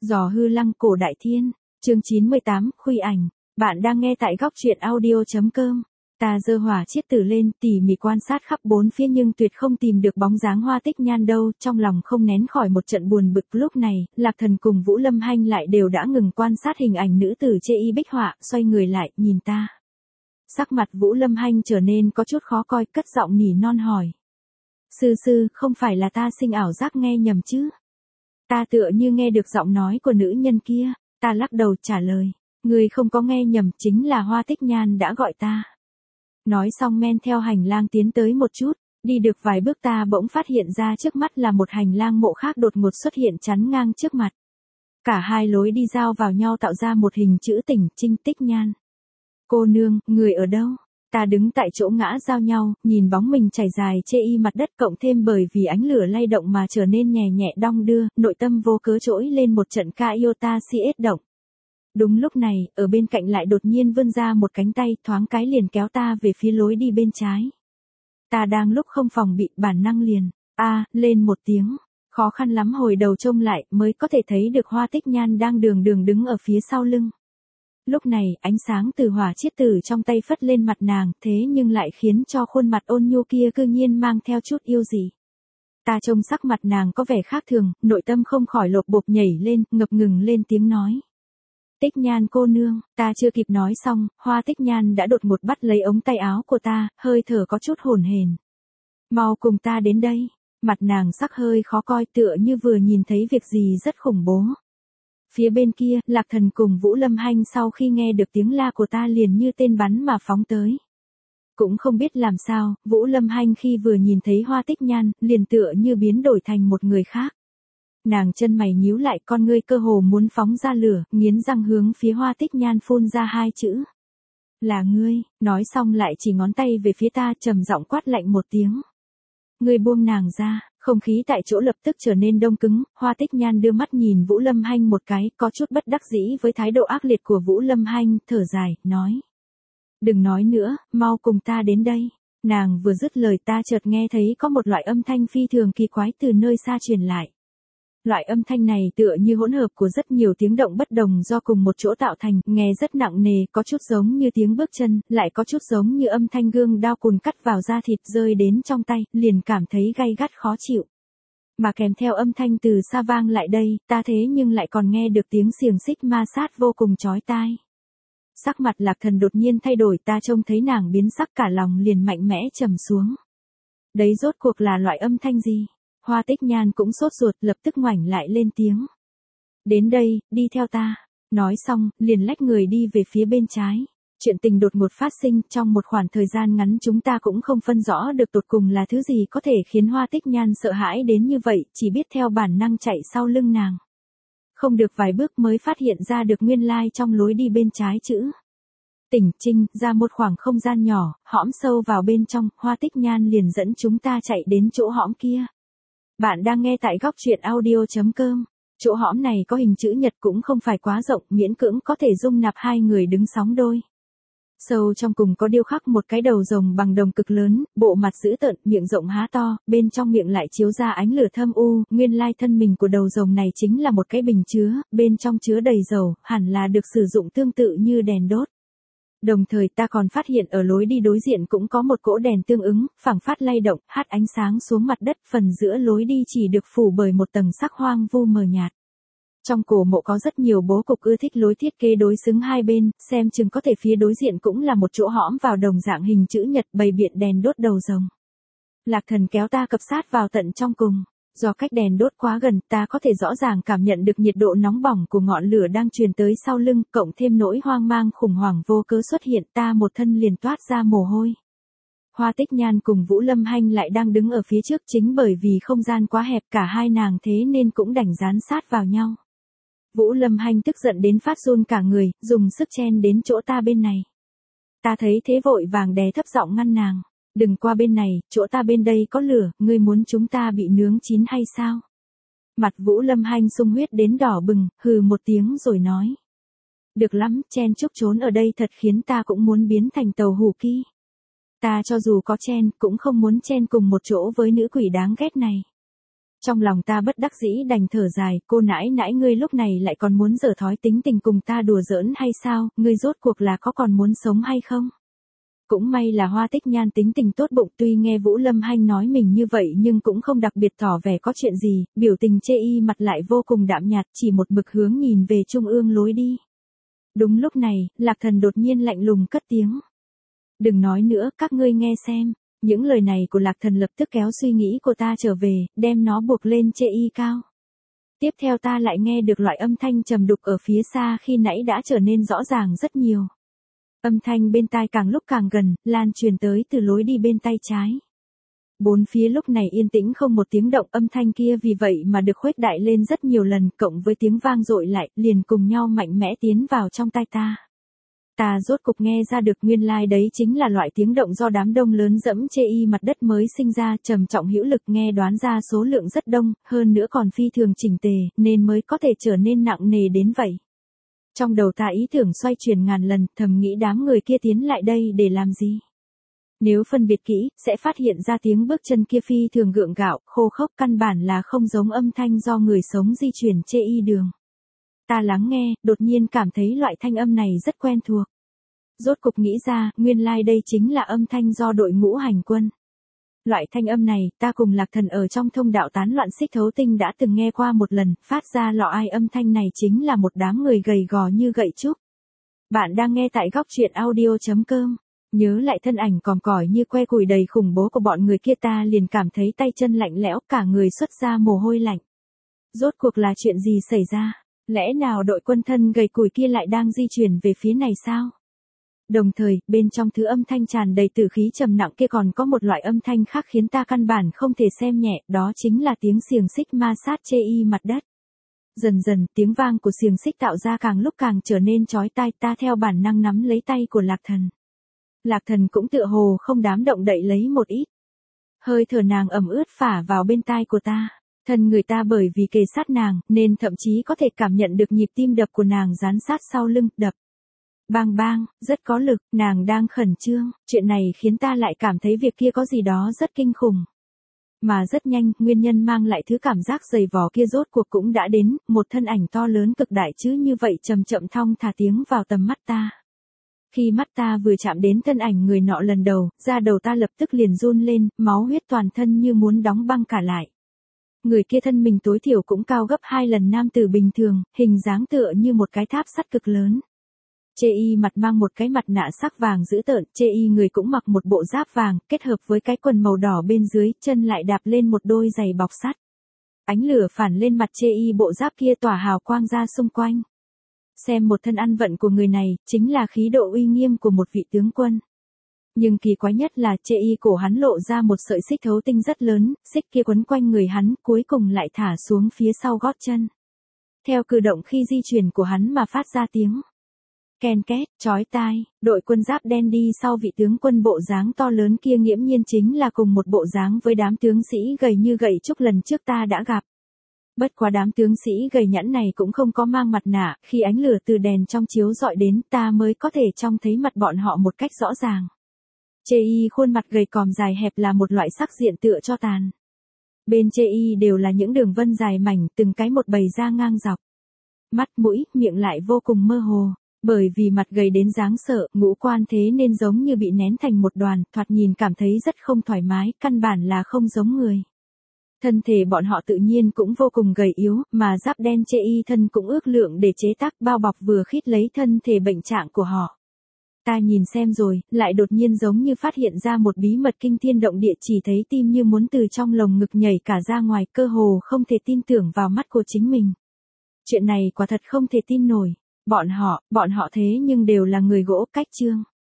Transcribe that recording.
Giò hư lăng cổ đại thiên, chương 98, khuy ảnh. Bạn đang nghe tại góc truyện audio.com. Ta giơ hỏa chiết tử lên, tỉ mỉ quan sát khắp bốn phía nhưng tuyệt không tìm được bóng dáng Hoa Tích Nhan đâu, trong lòng không nén khỏi một trận buồn bực. Lúc này, Lạc Thần cùng Vũ Lâm Hanh lại đều đã ngừng quan sát hình ảnh nữ tử chê y bích họa, xoay người lại, nhìn ta. Sắc mặt Vũ Lâm Hanh trở nên có chút khó coi, cất giọng nỉ non hỏi. Sư, không phải là ta sinh ảo giác nghe nhầm chứ? Ta tựa như nghe được giọng nói của nữ nhân kia, ta lắc đầu trả lời, người không có nghe nhầm, chính là Hoa Tích Nhan đã gọi ta. Nói xong men theo hành lang tiến tới một chút, đi được vài bước ta bỗng phát hiện ra trước mắt là một hành lang mộ khác đột ngột xuất hiện chắn ngang trước mặt. Cả hai lối đi giao vào nhau tạo ra một hình chữ tỉnh, Trinh Tích Nhan. Cô nương, người ở đâu? Ta đứng tại chỗ ngã giao nhau, nhìn bóng mình chảy dài chê y mặt đất cộng thêm bởi vì ánh lửa lay động mà trở nên nhẹ nhẹ đong đưa, nội tâm vô cớ trỗi lên một trận ca yêu ta si ết động. Đúng lúc này, ở bên cạnh lại đột nhiên vươn ra một cánh tay thoáng cái liền kéo ta về phía lối đi bên trái. Ta đang lúc không phòng bị bản năng liền, lên một tiếng, khó khăn lắm hồi đầu trông lại mới có thể thấy được Hoa Tích Nhan đang đường đứng ở phía sau lưng. Lúc này, ánh sáng từ hỏa chiết tử trong tay phất lên mặt nàng, thế nhưng lại khiến cho khuôn mặt ôn nhu kia cư nhiên mang theo chút yêu dị. Ta trông sắc mặt nàng có vẻ khác thường, nội tâm không khỏi lột bột nhảy lên, ngập ngừng lên tiếng nói. Tích Nhan cô nương, ta chưa kịp nói xong, Hoa Tích Nhan đã đột ngột bắt lấy ống tay áo của ta, hơi thở có chút hổn hển. Mau cùng ta đến đây, mặt nàng sắc hơi khó coi tựa như vừa nhìn thấy việc gì rất khủng bố. Phía bên kia, Lạc Thần cùng Vũ Lâm Hanh sau khi nghe được tiếng la của ta liền như tên bắn mà phóng tới. Cũng không biết làm sao, Vũ Lâm Hanh khi vừa nhìn thấy Hoa Tích Nhan, liền tựa như biến đổi thành một người khác. Nàng chân mày nhíu lại, con ngươi cơ hồ muốn phóng ra lửa, nghiến răng hướng phía Hoa Tích Nhan phun ra hai chữ. Là ngươi, nói xong lại chỉ ngón tay về phía ta trầm giọng quát lạnh một tiếng. Ngươi buông nàng ra. Không khí tại chỗ lập tức trở nên đông cứng, Hoa Tích Nhan đưa mắt nhìn Vũ Lâm Hanh một cái, có chút bất đắc dĩ với thái độ ác liệt của Vũ Lâm Hanh, thở dài, nói. Đừng nói nữa, mau cùng ta đến đây. Nàng vừa dứt lời ta chợt nghe thấy có một loại âm thanh phi thường kỳ quái từ nơi xa truyền lại. Loại âm thanh này tựa như hỗn hợp của rất nhiều tiếng động bất đồng do cùng một chỗ tạo thành, nghe rất nặng nề, có chút giống như tiếng bước chân, lại có chút giống như âm thanh gương đao cùn cắt vào da thịt rơi đến trong tay, liền cảm thấy gay gắt khó chịu. Mà kèm theo âm thanh từ xa vang lại đây, ta thế nhưng lại còn nghe được tiếng xiềng xích ma sát vô cùng chói tai. Sắc mặt Lạc Thần đột nhiên thay đổi, ta trông thấy nàng biến sắc cả lòng liền mạnh mẽ trầm xuống. Đấy rốt cuộc là loại âm thanh gì? Hoa Tích Nhan cũng sốt ruột lập tức ngoảnh lại lên tiếng. Đến đây, đi theo ta. Nói xong, liền lách người đi về phía bên trái. Chuyện tình đột ngột phát sinh trong một khoảng thời gian ngắn chúng ta cũng không phân rõ được tột cùng là thứ gì có thể khiến Hoa Tích Nhan sợ hãi đến như vậy, chỉ biết theo bản năng chạy sau lưng nàng. Không được vài bước mới phát hiện ra được nguyên lai trong lối đi bên trái chữ. Tỉnh Trinh, ra một khoảng không gian nhỏ, hõm sâu vào bên trong, Hoa Tích Nhan liền dẫn chúng ta chạy đến chỗ hõm kia. Bạn đang nghe tại góc truyện audio.com. Chỗ hõm này có hình chữ nhật cũng không phải quá rộng, miễn cưỡng có thể dung nạp hai người đứng sóng đôi. Sâu trong cùng có điêu khắc một cái đầu rồng bằng đồng cực lớn, bộ mặt dữ tợn, miệng rộng há to, bên trong miệng lại chiếu ra ánh lửa thâm u, nguyên lai thân mình của đầu rồng này chính là một cái bình chứa, bên trong chứa đầy dầu, hẳn là được sử dụng tương tự như đèn đốt. Đồng thời ta còn phát hiện ở lối đi đối diện cũng có một cỗ đèn tương ứng, phảng phất lay động, hắt ánh sáng xuống mặt đất, phần giữa lối đi chỉ được phủ bởi một tầng sắc hoang vu mờ nhạt. Trong cổ mộ có rất nhiều bố cục ưa thích lối thiết kế đối xứng hai bên, xem chừng có thể phía đối diện cũng là một chỗ hõm vào đồng dạng hình chữ nhật bày biện đèn đốt đầu rồng. Lạc Thần kéo ta cập sát vào tận trong cùng. Do cách đèn đốt quá gần, ta có thể rõ ràng cảm nhận được nhiệt độ nóng bỏng của ngọn lửa đang truyền tới sau lưng, cộng thêm nỗi hoang mang khủng hoảng vô cớ xuất hiện, ta một thân liền toát ra mồ hôi. Hoa Tích Nhan cùng Vũ Lâm Hanh lại đang đứng ở phía trước, chính bởi vì không gian quá hẹp cả hai nàng thế nên cũng đành dán sát vào nhau. Vũ Lâm Hanh tức giận đến phát run cả người, dùng sức chen đến chỗ ta bên này. Ta thấy thế vội vàng đè thấp giọng ngăn nàng. Đừng qua bên này, chỗ ta bên đây có lửa, ngươi muốn chúng ta bị nướng chín hay sao? Mặt Vũ Lâm Hanh sung huyết đến đỏ bừng, hừ một tiếng rồi nói. Được lắm, chen chúc trốn ở đây thật khiến ta cũng muốn biến thành tàu hủ ki. Ta cho dù có chen, cũng không muốn chen cùng một chỗ với nữ quỷ đáng ghét này. Trong lòng ta bất đắc dĩ đành thở dài, cô nãi nãi ngươi lúc này lại còn muốn giở thói tính tình cùng ta đùa giỡn hay sao, ngươi rốt cuộc là có còn muốn sống hay không? Cũng may là Hoa Tích Nhan tính tình tốt bụng, tuy nghe Vũ Lâm Hanh nói mình như vậy nhưng cũng không đặc biệt tỏ vẻ có chuyện gì, biểu tình chê y mặt lại vô cùng đạm nhạt, chỉ một mực hướng nhìn về trung ương lối đi. Đúng lúc này, Lạc Thần đột nhiên lạnh lùng cất tiếng. Đừng nói nữa, các ngươi nghe xem. Những lời này của Lạc Thần lập tức kéo suy nghĩ của ta trở về, đem nó buộc lên chê y cao. Tiếp theo ta lại nghe được loại âm thanh trầm đục ở phía xa khi nãy đã trở nên rõ ràng rất nhiều. Âm thanh bên tai càng lúc càng gần, lan truyền tới từ lối đi bên tay trái. Bốn phía lúc này yên tĩnh không một tiếng động, âm thanh kia vì vậy mà được khuếch đại lên rất nhiều lần, cộng với tiếng vang dội lại, liền cùng nhau mạnh mẽ tiến vào trong tai ta. Ta rốt cục nghe ra được nguyên lai đấy chính là loại tiếng động do đám đông lớn dẫm chê y mặt đất mới sinh ra, trầm trọng hữu lực, nghe đoán ra số lượng rất đông, hơn nữa còn phi thường chỉnh tề, nên mới có thể trở nên nặng nề đến vậy. Trong đầu ta ý tưởng xoay chuyển ngàn lần, thầm nghĩ đám người kia tiến lại đây để làm gì? Nếu phân biệt kỹ, sẽ phát hiện ra tiếng bước chân kia phi thường gượng gạo, khô khốc, căn bản là không giống âm thanh do người sống di chuyển chê y đường. Ta lắng nghe, đột nhiên cảm thấy loại thanh âm này rất quen thuộc. Rốt cục nghĩ ra, nguyên lai đây chính là âm thanh do đội ngũ hành quân. Loại thanh âm này, ta cùng Lạc Thần ở trong thông đạo tán loạn xích thấu tinh đã từng nghe qua một lần, phát ra lọ ai âm thanh này chính là một đám người gầy gò như gậy trúc. Bạn đang nghe tại góc truyện audio.com. Nhớ lại thân ảnh còm còi như que củi đầy khủng bố của bọn người kia, ta liền cảm thấy tay chân lạnh lẽo, cả người xuất ra mồ hôi lạnh. Rốt cuộc là chuyện gì xảy ra? Lẽ nào đội quân thân gầy củi kia lại đang di chuyển về phía này sao? Đồng thời, bên trong thứ âm thanh tràn đầy tử khí trầm nặng kia còn có một loại âm thanh khác khiến ta căn bản không thể xem nhẹ, đó chính là tiếng xiềng xích ma sát chê y mặt đất. Dần dần, tiếng vang của xiềng xích tạo ra càng lúc càng trở nên chói tai, ta theo bản năng nắm lấy tay của Lạc Thần. Lạc Thần cũng tựa hồ không dám động đậy lấy một ít. Hơi thở nàng ẩm ướt phả vào bên tai của ta. Thân người ta bởi vì kề sát nàng, nên thậm chí có thể cảm nhận được nhịp tim đập của nàng dán sát sau lưng, đập. Bang bang, rất có lực, nàng đang khẩn trương, chuyện này khiến ta lại cảm thấy việc kia có gì đó rất kinh khủng. Mà rất nhanh, nguyên nhân mang lại thứ cảm giác dày vò kia rốt cuộc cũng đã đến, một thân ảnh to lớn cực đại chứ như vậy chậm chậm thong thả tiến vào tầm mắt ta. Khi mắt ta vừa chạm đến thân ảnh người nọ lần đầu, da đầu ta lập tức liền run lên, máu huyết toàn thân như muốn đóng băng cả lại. Người kia thân mình tối thiểu cũng cao gấp 2 lần nam tử bình thường, hình dáng tựa như một cái tháp sắt cực lớn. Chê y mặt mang một cái mặt nạ sắc vàng dữ tợn, chê y người cũng mặc một bộ giáp vàng, kết hợp với cái quần màu đỏ bên dưới, chân lại đạp lên một đôi giày bọc sắt. Ánh lửa phản lên mặt chê y bộ giáp kia tỏa hào quang ra xung quanh. Xem một thân ăn vận của người này, chính là khí độ uy nghiêm của một vị tướng quân. Nhưng kỳ quái nhất là chê y cổ hắn lộ ra một sợi xích thấu tinh rất lớn, xích kia quấn quanh người hắn, cuối cùng lại thả xuống phía sau gót chân. Theo cử động khi di chuyển của hắn mà phát ra tiếng ken két, chói tai, đội quân giáp đen đi sau vị tướng quân bộ dáng to lớn kia nghiễm nhiên chính là cùng một bộ dáng với đám tướng sĩ gầy như gậy trúc lần trước ta đã gặp. Bất quá đám tướng sĩ gầy nhẵn này cũng không có mang mặt nạ, khi ánh lửa từ đèn trong chiếu dọi đến ta mới có thể trông thấy mặt bọn họ một cách rõ ràng. Chê y khuôn mặt gầy còm dài hẹp là một loại sắc diện tựa cho tàn. Bên chê y đều là những đường vân dài mảnh, từng cái một bày ra ngang dọc. Mắt mũi, miệng lại vô cùng mơ hồ. Bởi vì mặt gầy đến đáng sợ, ngũ quan thế nên giống như bị nén thành một đoàn, thoạt nhìn cảm thấy rất không thoải mái, căn bản là không giống người. Thân thể bọn họ tự nhiên cũng vô cùng gầy yếu, mà giáp đen chê y thân cũng ước lượng để chế tác bao bọc vừa khít lấy thân thể bệnh trạng của họ. Ta nhìn xem rồi, lại đột nhiên giống như phát hiện ra một bí mật kinh thiên động địa, chỉ thấy tim như muốn từ trong lồng ngực nhảy cả ra ngoài, cơ hồ không thể tin tưởng vào mắt của chính mình. Chuyện này quả thật không thể tin nổi. Bọn họ thế nhưng đều là người gỗ, cách trương.